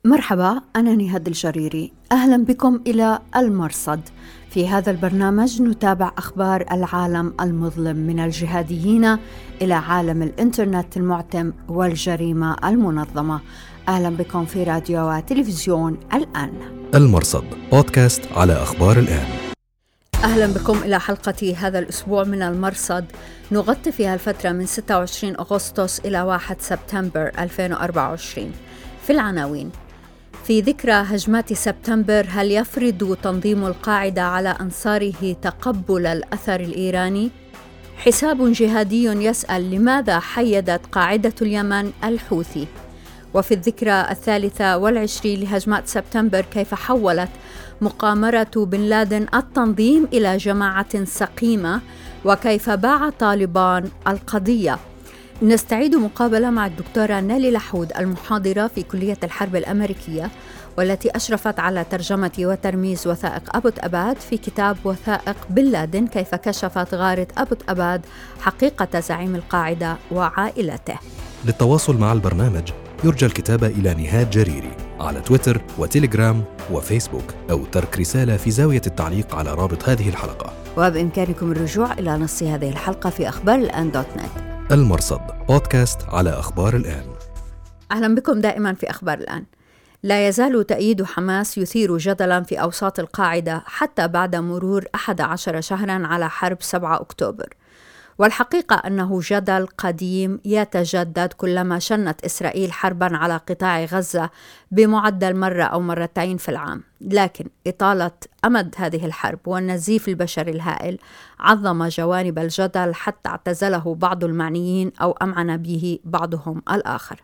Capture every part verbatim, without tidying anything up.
مرحبا، أنا نهاد الجريري. أهلا بكم إلى المرصد. في هذا البرنامج نتابع أخبار العالم المظلم من الجهاديين إلى عالم الإنترنت المعتم والجريمة المنظمة. أهلا بكم في راديو وتلفزيون الآن. المرصد بودكاست على أخبار الآن. أهلا بكم إلى حلقة هذا الأسبوع من المرصد، نغطي فيها الفترة من ستة وعشرين أغسطس إلى واحد سبتمبر ألفين وأربعة وعشرين. في العناوين: في ذكرى هجمات سبتمبر، هل يفرض تنظيم القاعدة على أنصاره تقبل الأثر الإيراني؟ حساب جهادي يسأل لماذا حيدت قاعدة اليمن الحوثي؟ وفي الذكرى الثالثة والعشرين لهجمات سبتمبر، كيف حولت مقامرة بن لادن التنظيم إلى جماعة سقيمة، وكيف باع طالبان القضية. نستعيد مقابلة مع الدكتورة نالي لحود، المحاضرة في كلية الحرب الأمريكية، والتي أشرفت على ترجمة وترميز وثائق أبوت أباد في كتاب وثائق بن لادن، كيف كشفت غارة أبوت أباد حقيقة زعيم القاعدة وعائلته. للتواصل مع البرنامج يرجى الكتابة إلى نهاد جريري على تويتر وتيليجرام وفيسبوك، أو ترك رسالة في زاوية التعليق على رابط هذه الحلقة. وبإمكانكم الرجوع إلى نص هذه الحلقة في أخبار الآن دوت نت. المرصد بودكاست على أخبار الآن. أهلا بكم دائما في أخبار الآن. لا يزال تأييد حماس يثير جدلا في أوساط القاعدة حتى بعد مرور أحد عشر شهرا على حرب سبعة أكتوبر، والحقيقة أنه جدل قديم يتجدد كلما شنت إسرائيل حربا على قطاع غزة بمعدل مرة أو مرتين في العام. لكن إطالة أمد هذه الحرب والنزيف البشري الهائل عظم جوانب الجدل حتى اعتزله بعض المعنيين أو أمعن به بعضهم الآخر.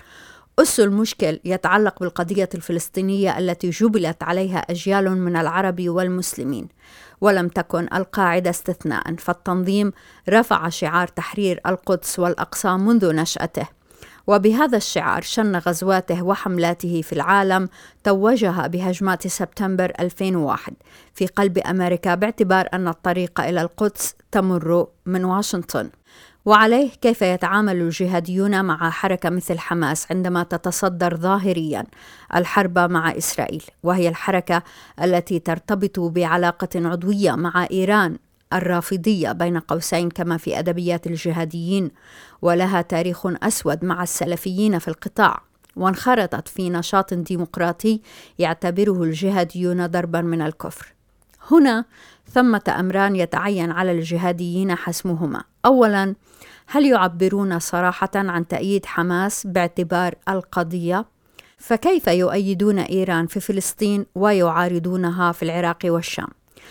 أس المشكل يتعلق بالقضية الفلسطينية التي جبلت عليها أجيال من العرب والمسلمين، ولم تكن القاعدة استثناء، فالتنظيم رفع شعار تحرير القدس والأقصى منذ نشأته، وبهذا الشعار شن غزواته وحملاته في العالم، توجها بهجمات سبتمبر ألفين وواحد في قلب أمريكا، باعتبار أن الطريق إلى القدس تمر من واشنطن. وعليه كيف يتعامل الجهاديون مع حركة مثل حماس عندما تتصدر ظاهريا الحرب مع إسرائيل، وهي الحركة التي ترتبط بعلاقة عضوية مع إيران الرافضية بين قوسين كما في أدبيات الجهاديين، ولها تاريخ أسود مع السلفيين في القطاع، وانخرطت في نشاط ديمقراطي يعتبره الجهاديون ضربا من الكفر. هنا ثمة أمران يتعين على الجهاديين حسمهما. أولا، هل يعبرون صراحة عن تأييد حماس باعتبار القضية؟ فكيف يؤيدون إيران في فلسطين ويعارضونها في العراق والشام؟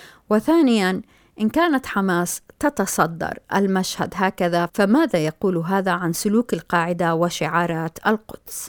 وثانيا، إن كانت حماس تتصدر المشهد هكذا، فماذا يقول هذا عن سلوك القاعدة وشعارات القدس؟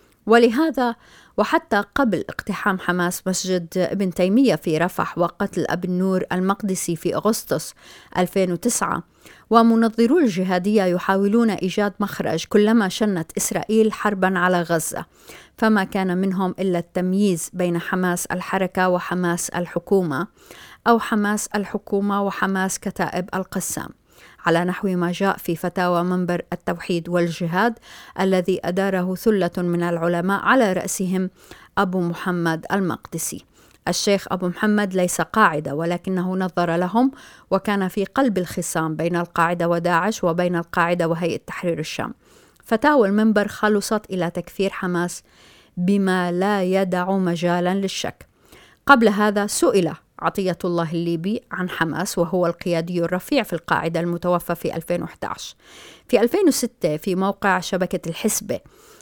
ولهذا وحتى قبل اقتحام حماس مسجد ابن تيمية في رفح وقتل أبي النور المقدسي في أغسطس ألفين وتسعة، ومنظرو الجهادية يحاولون إيجاد مخرج كلما شنت إسرائيل حربا على غزة، فما كان منهم إلا التمييز بين حماس الحركة وحماس الحكومة، أو حماس الحكومة وحماس كتائب القسام، على نحو ما جاء في فتاوى منبر التوحيد والجهاد الذي أداره ثلة من العلماء على رأسهم أبو محمد المقدسي. الشيخ أبو محمد ليس قاعدة، ولكنه نظر لهم وكان في قلب الخصام بين القاعدة وداعش وبين القاعدة وهيئة تحرير الشام. فتاوى المنبر خلصت إلى تكفير حماس بما لا يدع مجالا للشك. قبل هذا سئل عطية الله الليبي عن حماس، وهو القيادي الرفيع في القاعدة المتوفى في ألفين وأحد عشر. في ألفين وستة في موقع شبكة الحسبة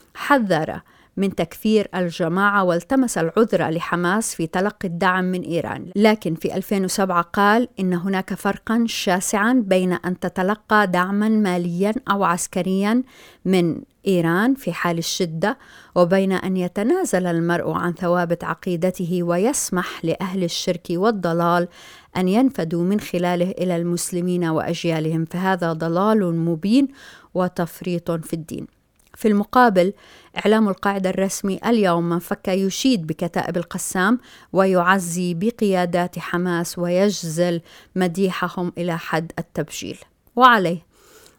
حذر من تكفير الجماعة والتمس العذر لحماس في تلقي الدعم من إيران، لكن في ألفين وسبعة قال إن هناك فرقا شاسعا بين أن تتلقى دعما ماليا أو عسكريا من إيران في حال الشدة، وبين أن يتنازل المرء عن ثوابت عقيدته ويسمح لأهل الشرك والضلال أن ينفذوا من خلاله إلى المسلمين وأجيالهم، فهذا ضلال مبين وتفريط في الدين. في المقابل، إعلام القاعدة الرسمي اليوم من فك يشيد بكتائب القسام ويعزي بقيادات حماس ويجزل مديحهم إلى حد التبجيل. وعليه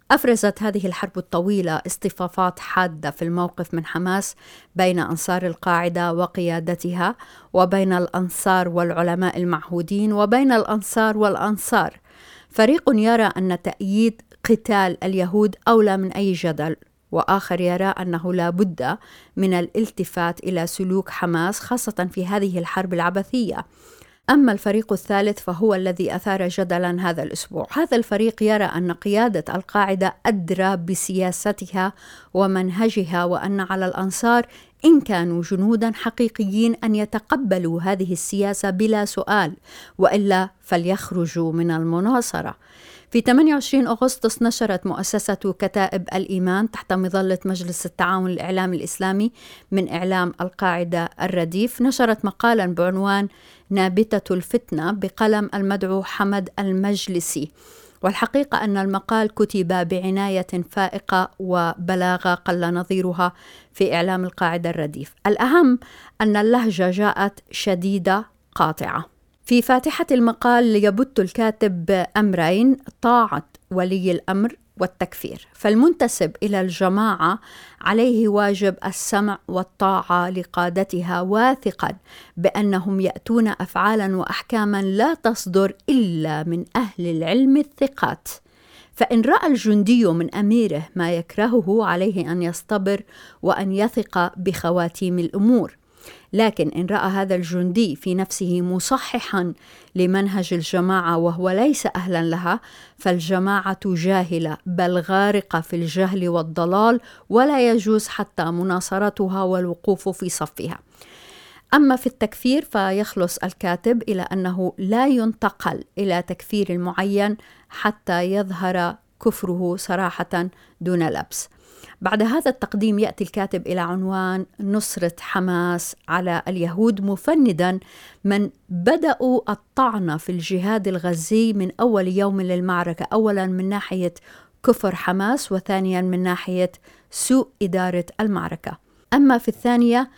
أفرزت هذه الحرب الطويلة اصطفافات حادة في الموقف من حماس بين أنصار القاعدة وقيادتها، وبين الأنصار والعلماء المعهودين، وبين الأنصار والأنصار. فريق يرى أن تأييد قتال اليهود أولى من أي جدل، وآخر يرى أنه لا بد من الالتفات إلى سلوك حماس خاصة في هذه الحرب العبثية. أما الفريق الثالث فهو الذي أثار جدلا هذا الأسبوع. هذا الفريق يرى أن قيادة القاعدة أدرى بسياستها ومنهجها، وأن على الأنصار إن كانوا جنودا حقيقيين أن يتقبلوا هذه السياسة بلا سؤال، وإلا فليخرجوا من المناصرة. في ثمانية وعشرين أغسطس نشرت مؤسسة كتائب الإيمان تحت مظلة مجلس التعاون الإعلامي الإسلامي من إعلام القاعدة الرديف، نشرت مقالا بعنوان نابتة الفتنة بقلم المدعو حمد المجلسي. والحقيقة أن المقال كتب بعناية فائقة وبلاغة قل نظيرها في إعلام القاعدة الرديف. الأهم أن اللهجة جاءت شديدة قاطعة. في فاتحة المقال يبت الكاتب أمرين: طاعة ولي الأمر والتكفير. فالمنتسب إلى الجماعة عليه واجب السمع والطاعة لقادتها، واثقا بأنهم يأتون أفعالا وأحكاما لا تصدر إلا من أهل العلم الثقات. فإن رأى الجندي من أميره ما يكرهه عليه أن يصطبر وأن يثق بخواتيم الأمور. لكن إن رأى هذا الجندي في نفسه مصححا لمنهج الجماعة وهو ليس أهلا لها، فالجماعة جاهلة بل غارقة في الجهل والضلال، ولا يجوز حتى مناصرتها والوقوف في صفها. أما في التكفير فيخلص الكاتب إلى أنه لا ينتقل إلى تكفير المعين حتى يظهر كفره صراحة دون لبس. بعد هذا التقديم يأتي الكاتب إلى عنوان نصرة حماس على اليهود، مفندا من بدأوا الطعن في الجهاد الغزي من أول يوم للمعركة، أولا من ناحية كفر حماس، وثانيا من ناحية سوء إدارة المعركة. أما في الثانية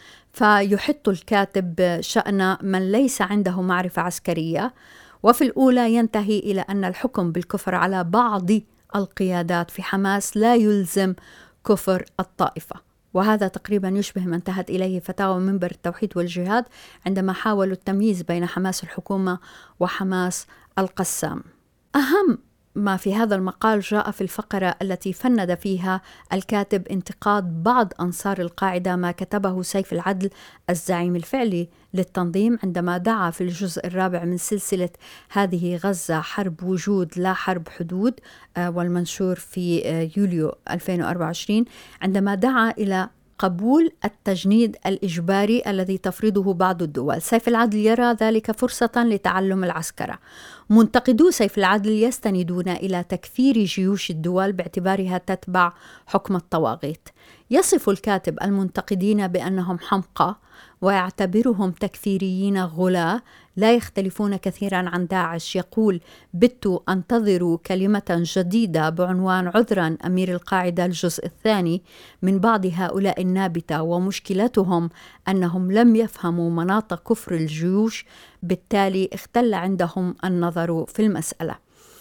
فيحط الكاتب شأن من ليس عنده معرفة عسكرية، وفي الأولى ينتهي إلى أن الحكم بالكفر على بعض القيادات في حماس لا يلزم كفر الطائفة. وهذا تقريبا يشبه ما انتهت إليه فتاوى منبر التوحيد والجهاد عندما حاولوا التمييز بين حماس الحكومة وحماس القسام. أهم ما في هذا المقال جاء في الفقرة التي فند فيها الكاتب انتقاد بعض أنصار القاعدة ما كتبه سيف العدل الزعيم الفعلي للتنظيم عندما دعا في الجزء الرابع من سلسلة هذه غزة حرب وجود لا حرب حدود، والمنشور في يوليو ألفين وأربعة وعشرين، عندما دعا إلى قبول التجنيد الإجباري الذي تفرضه بعض الدول. سيف العدل يرى ذلك فرصة لتعلم العسكرة. منتقدو سيف العدل يستندون إلى تكفير جيوش الدول باعتبارها تتبع حكم الطواغيت. يصف الكاتب المنتقدين بأنهم حمقى، ويعتبرهم تكفيريين غلاة لا يختلفون كثيرا عن داعش. يقول: بت أنتظر كلمة جديدة بعنوان عذرا أمير القاعدة الجزء الثاني من بعض هؤلاء النابتة، ومشكلتهم أنهم لم يفهموا مناط كفر الجيوش، بالتالي اختل عندهم النظر في المسألة.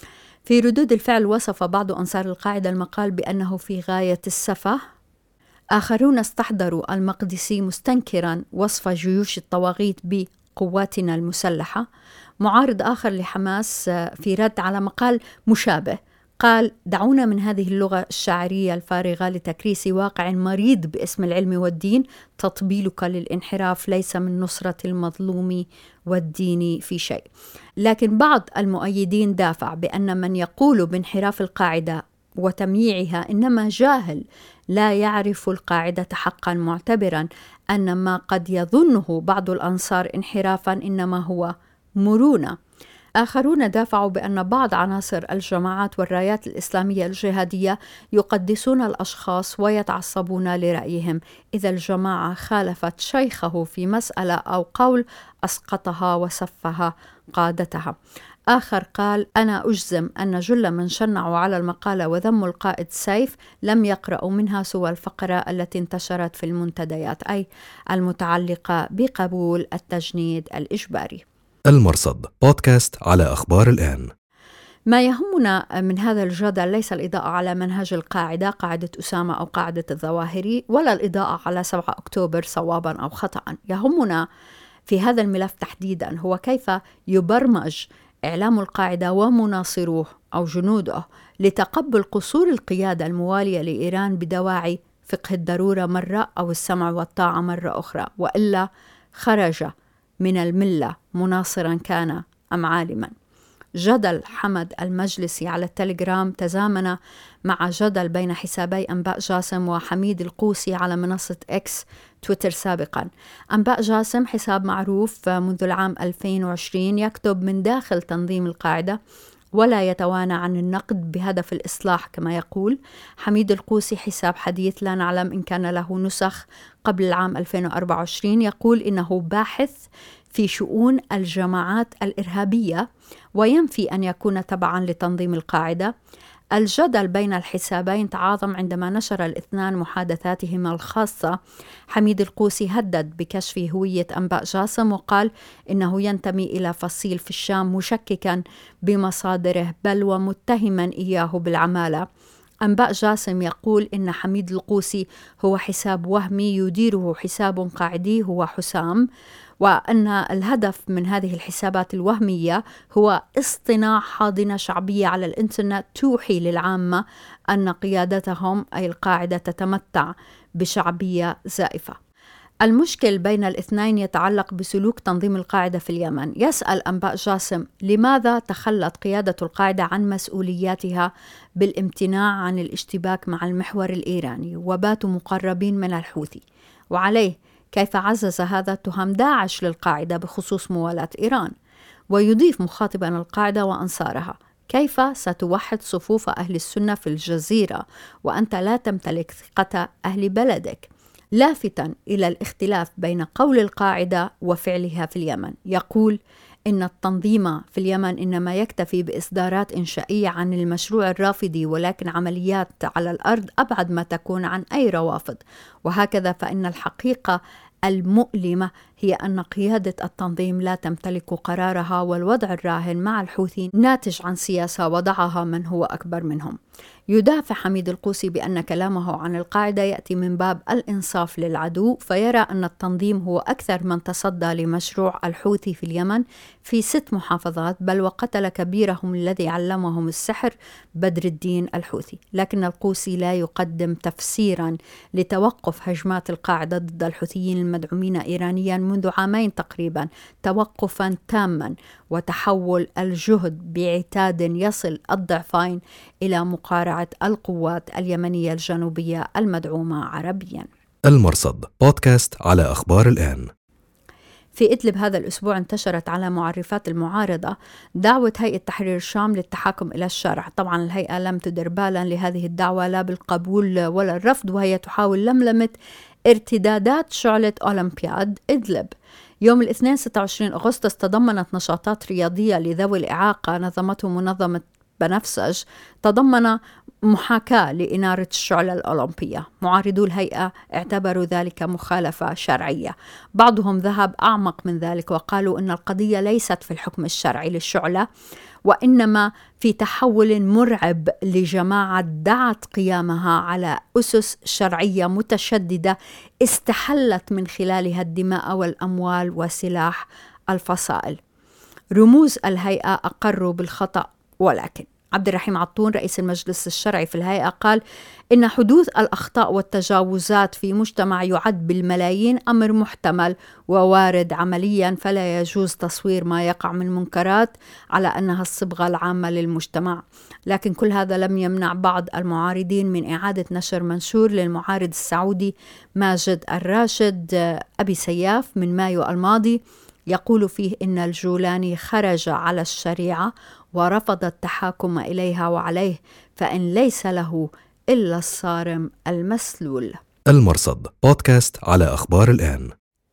في ردود الفعل وصف بعض أنصار القاعدة المقال بأنه في غاية السفه. آخرون استحضروا المقدسي مستنكرا وصف جيوش الطواغيت بقواتنا المسلحة. معارض آخر لحماس في رد على مقال مشابه قال: دعونا من هذه اللغة الشاعرية الفارغة لتكريس واقع مريض باسم العلم والدين. تطبيلك للانحراف ليس من نصرة المظلوم والدين في شيء. لكن بعض المؤيدين دافع بأن من يقول بانحراف القاعدة وتمييعها إنما جاهل لا يعرف القاعدة حقا، معتبرا أن ما قد يظنه بعض الأنصار انحرافا إنما هو مرونة. آخرون دافعوا بأن بعض عناصر الجماعات والرايات الإسلامية الجهادية يقدسون الأشخاص ويتعصبون لرأيهم. إذا الجماعة خالفت شيخه في مسألة أو قول أسقطها وسفها قادتها. آخر قال: أنا أجزم أن جل من شنعوا على المقالة وذموا القائد سيف لم يقرأوا منها سوى الفقرة التي انتشرت في المنتديات، أي المتعلقة بقبول التجنيد الإجباري. المرصد بودكاست على أخبار الآن. ما يهمنا من هذا الجدل ليس الإضاءة على منهج القاعدة، قاعدة أسامة أو قاعدة الظواهري، ولا الإضاءة على سبعة أكتوبر صوابا أو خطأ. يهمنا في هذا الملف تحديدا هو كيف يبرمج إعلام القاعدة ومناصروه أو جنوده لتقبل قصور القيادة الموالية لإيران بدواعي فقه الضرورة مرة أو السمع والطاعة مرة أخرى، وإلا خرج من الملة مناصرا كان أم عالما. جدل حمد المجلسي على التليجرام تزامن مع جدل بين حسابي أنباء جاسم وحميد القوسي على منصة إكس تويتر سابقا. أنباء جاسم حساب معروف منذ العام ألفين وعشرين يكتب من داخل تنظيم القاعدة ولا يتوانى عن النقد بهدف الإصلاح كما يقول. حميد القوسي حساب حديث لا نعلم إن كان له نسخ قبل العام ألفين وأربعة وعشرين يقول إنه باحث في شؤون الجماعات الإرهابية وينفي أن يكون تبعا لتنظيم القاعدة. الجدل بين الحسابين تعاظم عندما نشر الاثنان محادثاتهما الخاصة. حميد القوسي هدد بكشف هوية أنباء جاسم وقال إنه ينتمي إلى فصيل في الشام مشككا بمصادره بل ومتهما إياه بالعمالة. أنباء جاسم يقول إن حميد القوسي هو حساب وهمي يديره حساب قاعدي هو حسام، وأن الهدف من هذه الحسابات الوهمية هو اصطناع حاضنة شعبية على الإنترنت توحي للعامة أن قيادتهم أي القاعدة تتمتع بشعبية زائفة. المشكل بين الاثنين يتعلق بسلوك تنظيم القاعدة في اليمن. يسأل أنباء جاسم لماذا تخلت قيادة القاعدة عن مسؤولياتها بالامتناع عن الاشتباك مع المحور الإيراني وباتوا مقربين من الحوثي، وعليه كيف عزز هذا تهم داعش للقاعدة بخصوص موالاة إيران. ويضيف مخاطبا القاعدة وأنصارها: كيف ستوحد صفوف أهل السنة في الجزيرة وأنت لا تمتلك ثقة أهل بلدك؟ لافتا إلى الاختلاف بين قول القاعدة وفعلها في اليمن. يقول إن التنظيم في اليمن إنما يكتفي بإصدارات إنشائية عن المشروع الرافضي، ولكن عمليات على الأرض أبعد ما تكون عن أي روافض. وهكذا فإن الحقيقة المؤلمة هي أن قيادة التنظيم لا تمتلك قرارها، والوضع الراهن مع الحوثي ناتج عن سياسة وضعها من هو أكبر منهم. يدافع حميد القوسي بأن كلامه عن القاعدة يأتي من باب الإنصاف للعدو، فيرى أن التنظيم هو أكثر من تصدى لمشروع الحوثي في اليمن في ست محافظات، بل وقتل كبيرهم الذي علمهم السحر بدر الدين الحوثي. لكن القوسي لا يقدم تفسيرا لتوقف هجمات القاعدة ضد الحوثيين المدعومين إيرانيا منذ عامين تقريبا، توقفا تاما وتحول الجهد بعتاد يصل الضعفين إلى مقارعة القوات اليمنية الجنوبية المدعومة عربيا. المرصد بودكاست على أخبار الآن. في إدلب هذا الأسبوع انتشرت على معرفات المعارضة دعوة هيئة تحرير الشام للتحاكم إلى الشرع. طبعا الهيئة لم تدر بالا لهذه الدعوة لا بالقبول ولا الرفض، وهي تحاول لملمة ارتدادات شعلة أولمبياد إدلب. يوم الاثنين ستة وعشرين أغسطس تضمنت نشاطات رياضية لذوي الإعاقة نظمته منظمة بنفسج تضمن محاكاة لإنارة الشعلة الأولمبية. معارضو الهيئة اعتبروا ذلك مخالفة شرعية. بعضهم ذهب أعمق من ذلك وقالوا أن القضية ليست في الحكم الشرعي للشعلة، وإنما في تحول مرعب لجماعة دعت قيامها على أسس شرعية متشددة استحلت من خلالها الدماء والأموال وسلاح الفصائل. رموز الهيئة أقروا بالخطأ، ولكن عبد الرحيم عطون رئيس المجلس الشرعي في الهيئة قال إن حدوث الأخطاء والتجاوزات في مجتمع يعد بالملايين أمر محتمل ووارد عمليا، فلا يجوز تصوير ما يقع من منكرات على أنها الصبغة العامة للمجتمع. لكن كل هذا لم يمنع بعض المعارضين من إعادة نشر منشور للمعارض السعودي ماجد الراشد أبي سياف من مايو الماضي يقول فيه إن الجولاني خرج على الشريعة ورفض التحاكم إليها، وعليه فإن ليس له إلا الصارم المسلول. المرصد بودكاست على أخبار الآن.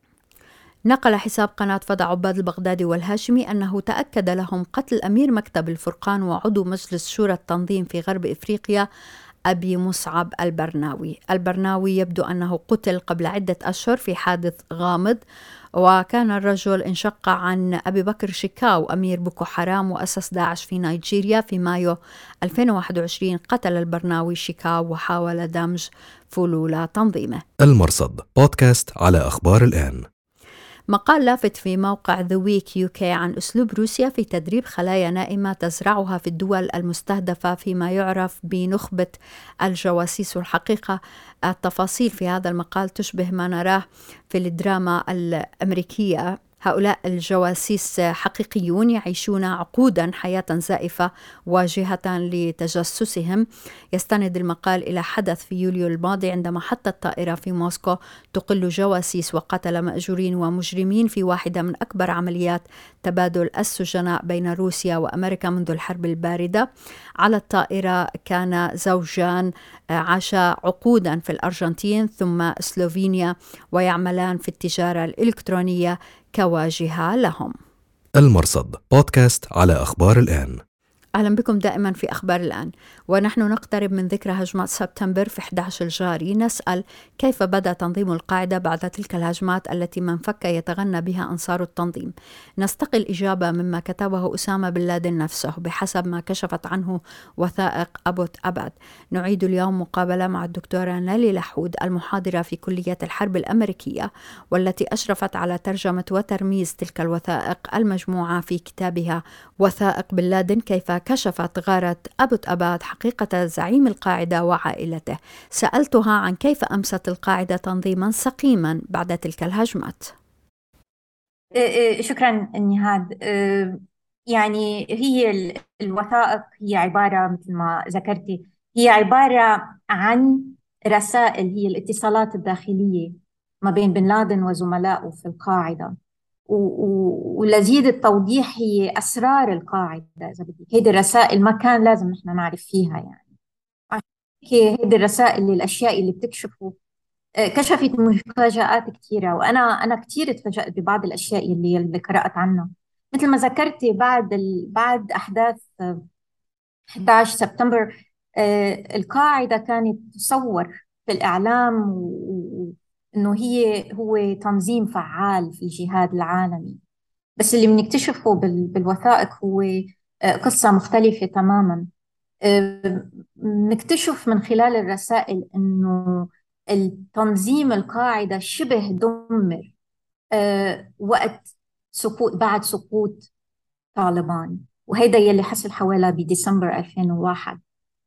نقل حساب قناة فضا عباد البغدادي والهاشمي أنه تأكد لهم قتل أمير مكتب الفرقان وعضو مجلس شورى التنظيم في غرب إفريقيا أبي مصعب البرناوي. البرناوي يبدو أنه قتل قبل عدة أشهر في حادث غامض، وكان الرجل انشق عن أبي بكر شيكاو أمير بوكو حرام وأسس داعش في نيجيريا. في مايو ألفين وواحد وعشرين قتل البرناوي شيكاو وحاول دمج فلول تنظيمه. المرصد بودكاست على أخبار الآن. مقال لافت في موقع The Week يو كي عن أسلوب روسيا في تدريب خلايا نائمة تزرعها في الدول المستهدفة فيما يعرف بنخبة الجواسيس. والحقيقة التفاصيل في هذا المقال تشبه ما نراه في الدراما الأمريكية. هؤلاء الجواسيس حقيقيون يعيشون عقودا حياة زائفة واجهة لتجسسهم. يستند المقال إلى حدث في يوليو الماضي عندما حطت طائرة في موسكو تقل جواسيس وقتل مأجورين ومجرمين في واحدة من أكبر عمليات تبادل السجناء بين روسيا وأمريكا منذ الحرب الباردة. على الطائرة كان زوجان عاشا عقودا في الأرجنتين ثم سلوفينيا ويعملان في التجارة الإلكترونية كواجهة لهم. المرصد بودكاست على أخبار الآن. أهلا بكم دائما في أخبار الآن. ونحن نقترب من ذكرى هجمات سبتمبر في أحد عشر الجاري. نسأل كيف بدأ تنظيم القاعدة بعد تلك الهجمات التي من فك يتغنى بها أنصار التنظيم. نستقي الإجابة مما كتبه أسامة بن لادن نفسه بحسب ما كشفت عنه وثائق أبوت أبد. نعيد اليوم مقابلة مع الدكتورة نالي لحود المحاضرة في كلية الحرب الأمريكية والتي أشرفت على ترجمة وترميز تلك الوثائق المجموعة في كتابها وثائق بن لادن كيف كشفت غارة أبوت أباد حقيقة زعيم القاعدة وعائلته. سألتها عن كيف أمست القاعدة تنظيما سقيما بعد تلك الهجمات. شكرا نهاد. يعني هي الوثائق هي عبارة مثل ما ذكرتي، هي عبارة عن رسائل، هي الاتصالات الداخلية ما بين بن لادن وزملائه في القاعدة. ولزيد التوضيح هي أسرار القاعدة إذا بدك. هيدي الرسائل ما كان لازم نحن نعرف فيها، يعني هيدي الرسائل اللي الأشياء اللي بتكشفه كشفت مفاجآت كثيرة. وأنا أنا كثير تفاجأت ببعض الأشياء اللي اللي قرأت عنها. مثل ما ذكرتي بعد ال... بعد أحداث أحد عشر سبتمبر القاعدة كانت تصور في الإعلام و... إنه هي هو تنظيم فعال في الجهاد العالمي. بس اللي بنكتشفه بال... بالوثائق هو قصة مختلفة تماما. نكتشف من خلال الرسائل إنه التنظيم القاعدة شبه دمر وقت سقوط بعد سقوط طالبان، وهيدا يلي حصل حوالي بديسمبر ألفين وواحد.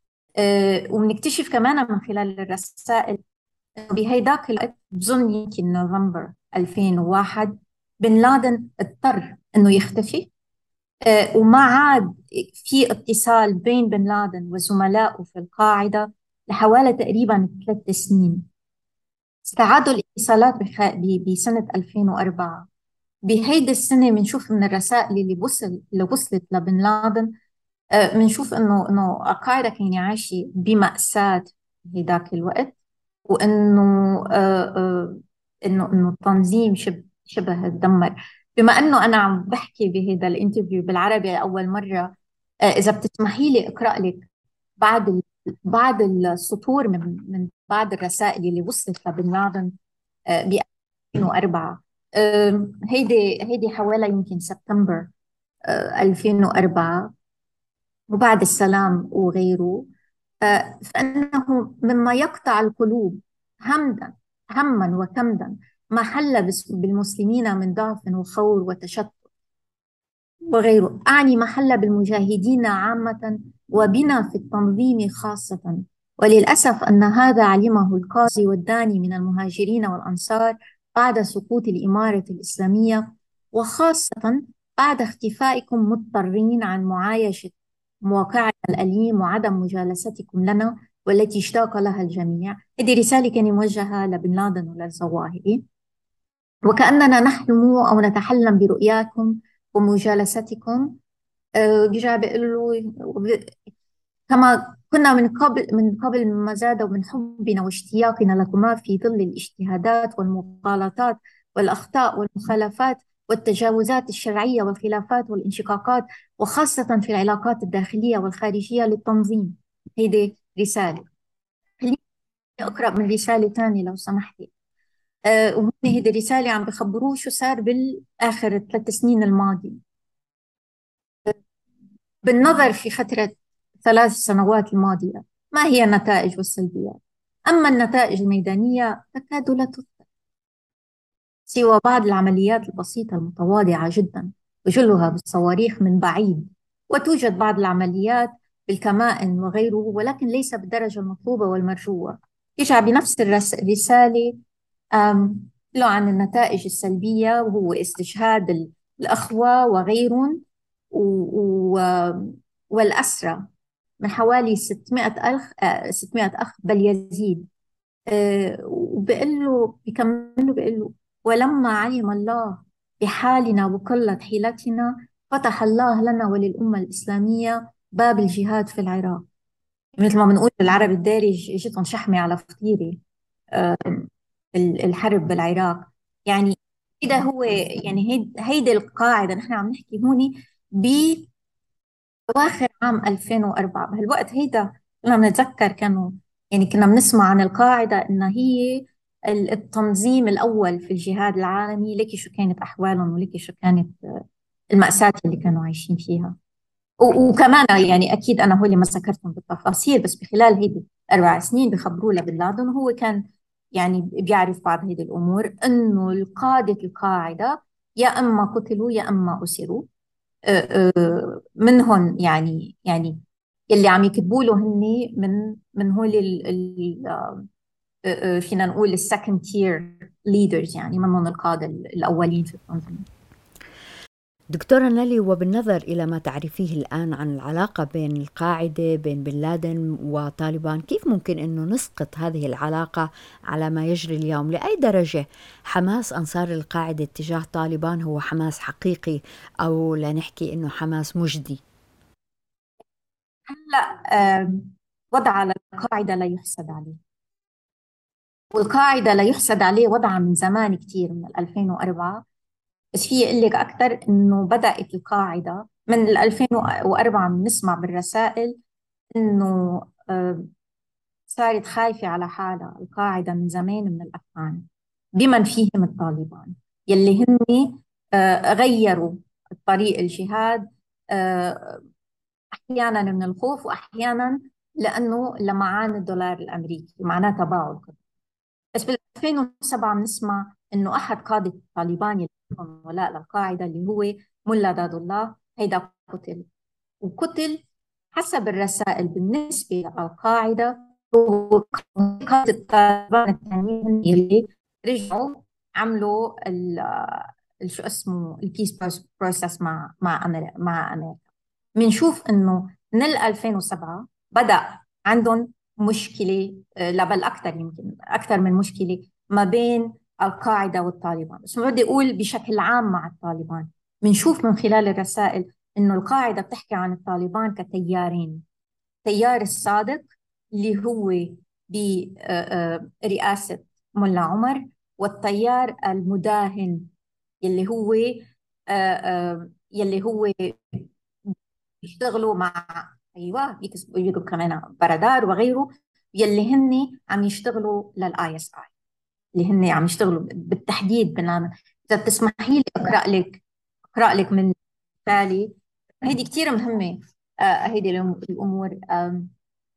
وبنكتشف كمان من خلال الرسائل بهيداك الوقت بظن يمكن نوفمبر ألفين وواحد بن لادن اضطر انه يختفي، وما عاد في اتصال بين بن لادن وزملائه في القاعدة لحوالي تقريبا ثلاث سنين. استعادوا الاتصالات بسنة ألفين وأربعة. بهيدي السنة بنشوف من الرسائل اللي وصل اللي وصلت لبن لادن بنشوف انه انه القاعدة كانت عايشة بمأساة هيداك الوقت، وانه آه آه انه انه التنظيم شبه شبه تدمر. بما انه انا عم بحكي بهذا الانترفيو بالعربي اول مره، آه اذا بتسمحي لي اقرا لك بعض ال... بعض السطور من من بعض الرسائل اللي وصلت لبن لادن آه ب ألفين وأربعة. آه هيدي هيدي حوالي يمكن سبتمبر آه ألفين وأربعة وبعد السلام وغيره. فإنه مما يقطع القلوب همدا هما وكمدا ما حل بالمسلمين من ضعف وخور وتشتت وغيره. أعني ما حل بالمجاهدين عامة وبنا في التنظيم خاصة. وللأسف أن هذا علمه القاضي والداني من المهاجرين والأنصار بعد سقوط الإمارة الإسلامية، وخاصة بعد اختفائكم مضطرين عن معايشة مواقعنا الأليم وعدم مجالستكم لنا والتي اشتاق لها الجميع. هذه رسالة كانت موجهة لبن لادن وللظواهري، وكأننا نحلم أو نتحلم برؤياكم ومجالستكم. بيرجع بيقول له كما كنا من قبل من قبل ما زاد من حبنا واشتياقنا لكما في ظل الاجتهادات والمغالطات والأخطاء والمخالفات والتجاوزات الشرعية والخلافات والانشقاقات، وخاصة في العلاقات الداخلية والخارجية للتنظيم. هيدي رسالة. أقرأ من رسالة تانية لو سمحتي. أه وهون هيدي الرسالة عم بخبروه شو صار بالآخر ثلاث سنين الماضية بالنظر في فترة ثلاث سنوات الماضية. ما هي النتائج والسلبيات؟ أما النتائج الميدانية تكاد لا تذكر، سوى بعض العمليات البسيطة المتواضعة جدا وجلها بالصواريخ من بعيد، وتوجد بعض العمليات بالكمائن وغيره، ولكن ليس بالدرجة المطلوبة والمرجوة. يجع بنفس الرس- الرسالة أم، له عن النتائج السلبية، وهو استشهاد ال- الأخوة وغيرهم و- و- والأسرى من حوالي ستمائة أخ آه، ستمائة أخ بل يزيد. آه، وبقول له بكمل له بقول له: ولما علم الله بحالنا وقلة حيلتنا فتح الله لنا وللأمة الإسلامية باب الجهاد في العراق. مثل ما بنقول بالعربي الدارج: اجتهم شحمة على فطيرة. آه، ال- الحرب بالعراق يعني كده هو يعني هيد هيدي القاعدة نحن عم نحكي هون بأواخر عام ألفين وأربعة. بهالوقت هيدا كنا بنتذكر، كانوا يعني كنا بنسمع عن القاعدة إنها هي ال- التنظيم الأول في الجهاد العالمي. لكي شو كانت أحوالهم، ولكي شو كانت آه، المأساة اللي كانوا عايشين فيها. و- وكمان يعني أكيد أنا هو اللي ما ذكرتهم بالتفاصيل، بس بخلال هيدي أربع سنين بخبروا لبن لادن، وهو كان يعني بيعرف بعض هيدي الأمور، إنه القادة القاعدة يا إما قتلوا يا إما أسروا. آه، آه، منهم يعني يعني اللي عم يكتبوا له هن من من هول ال ال آه، آه، فينا نقول السكند تير ليدرز، يعني منهم القادة الأولين في التنظيم. دكتورة نالي، وبالنظر إلى ما تعرفيه الآن عن العلاقة بين القاعدة بين بن لادن وطالبان، كيف ممكن أنه نسقط هذه العلاقة على ما يجري اليوم؟ لأي درجة حماس أنصار القاعدة اتجاه طالبان هو حماس حقيقي، أو لا نحكي أنه حماس مجدي؟ هلا آم، وضع القاعدة لا يحسد عليه، والقاعدة لا يحسد عليه وضعها من زمان كتير، من ألفين وأربعة. بس في أقول لك أكثر إنه بدأت القاعدة من ألفين وأربعة. بنسمع بالرسائل إنه آه، صارت خايفة على حالها القاعدة من زمان من الأفغان، بمن فيهم الطالبان يلي هن آه، غيروا طريق الجهاد، آه، أحيانا من الخوف وأحيانا لأنه لمعان الدولار الأمريكي معناه تباعد. بس بال ألفين وسبعة بنسمع انه احد قاده طالبان اللي لهم ولاء للقاعده اللي هو ملا داد الله، هيدا قتل. وقتل حسب الرسائل بالنسبه للقاعده هو قاده طالبان الثانيين اللي رجعوا عملوا ال ال- شو اسمه البيس بروسس مع مع أمريكا مع امريكا. بنشوف انه من ال ألفين وسبعة بدأ عندهم مشكلة، آه، لا بل أكثر، يمكن أكثر من مشكلة ما بين القاعدة والطالبان. بس ما بدي أقول بشكل عام مع الطالبان. بنشوف من خلال الرسائل إنه القاعدة بتحكي عن الطالبان كتيارين: تيار الصادق اللي هو برئاسة ملا عمر، والتيار المداهن اللي هو آه، آه، يلي هو يشتغلوا مع، ايوه، بيكسبوا يجوا كمان بردار وغيره، يلي هن عم يشتغلوا للاي اس اي، اللي هن عم يشتغلوا بالتحديد بنعمل. اذا بتسمحي لي اقرا لك اقرا لك من بالي، هيدي كثير مهمه. آه هيدي الأم- الامور. آم،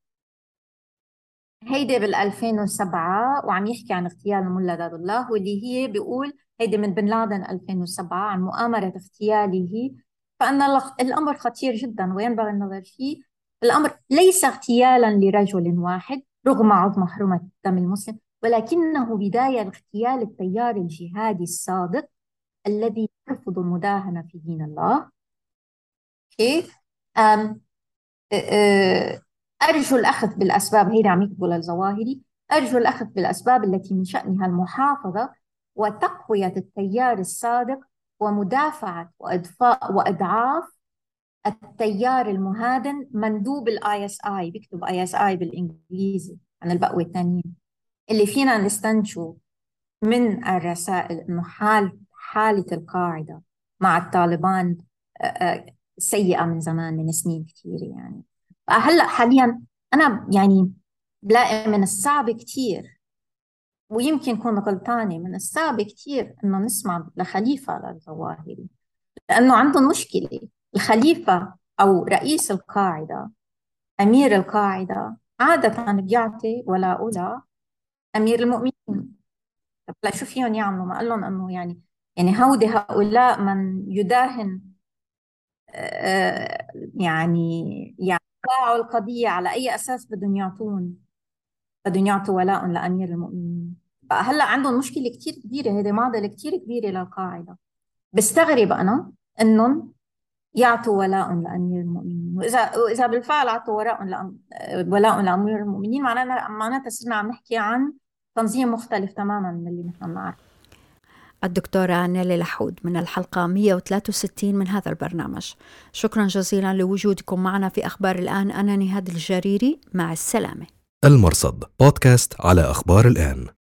هيدي بال ألفين وسبعة وعم يحكي عن اغتيال ملا داد الله، واللي هي بيقول هيدي من بن لادن ألفين وسبعة عن مؤامرة اغتياله. فأن الأخ- الأمر خطير جدا وينبغي النظر فيه. الأمر ليس اغتيالا لرجل واحد رغم عظم حرمة دم المسلم، ولكنه بداية لاغتيال التيار الجهادي الصادق الذي يرفض المداهنة في دين الله. كيف؟ أم آه، أرجو الأخذ بالأسباب، هيدا عم يكتبوا للظواهري: أرجو الأخذ بالأسباب التي من شأنها المحافظة وتقوية التيار الصادق ومدافعة وإضفاء وإضعاف التيار المهادن مندوب الاي اس اي. بيكتب اي اس اي بالانجليزي عن البقوة الثانيين. اللي فينا نستنتجه من الرسائل انه حال حالة القاعدة مع الطالبان آه، آه، سيئة من زمان، من سنين كثيرة يعني. هلا حاليا انا يعني بلاقي من الصعب كتير، ويمكن كون غلطانة، من الصعب كتير إنه نسمع لخليفة للظواهري، لأنه عندهم مشكلة. الخليفة أو رئيس القاعدة، أمير القاعدة، عادة بيعطي ولاء لا أمير المؤمنين. طب لا، شو فيهم يعملوا؟ ما قال لهم إنه يعني يعني هودي هؤلاء من يداهن آه، يعني يعني باعوا القضية على أي أساس بدهم يعطون بدهم يعطوا ولاء لأمير المؤمنين. بقى هلا عندهم مشكلة كتير كبيرة، هذه معضلة كتير كبيرة للقاعدة. بستغرب أنا إنهم يعطوا ولاء لأمير المؤمنين، وإذا وإذا بالفعل عطوا ولاء لأم ولاء لأمير المؤمنين، معناتها معناتها صرنا عم نحكي عن تنظيم مختلف تماما من اللي نحن بنعرفه. الدكتورة نيلي لحود من الحلقة مئة وثلاثة وستين من هذا البرنامج. شكرا جزيلا لوجودكم معنا في أخبار الآن. أنا نهاد الجريري، مع السلامة. المرصد بودكاست على أخبار الآن.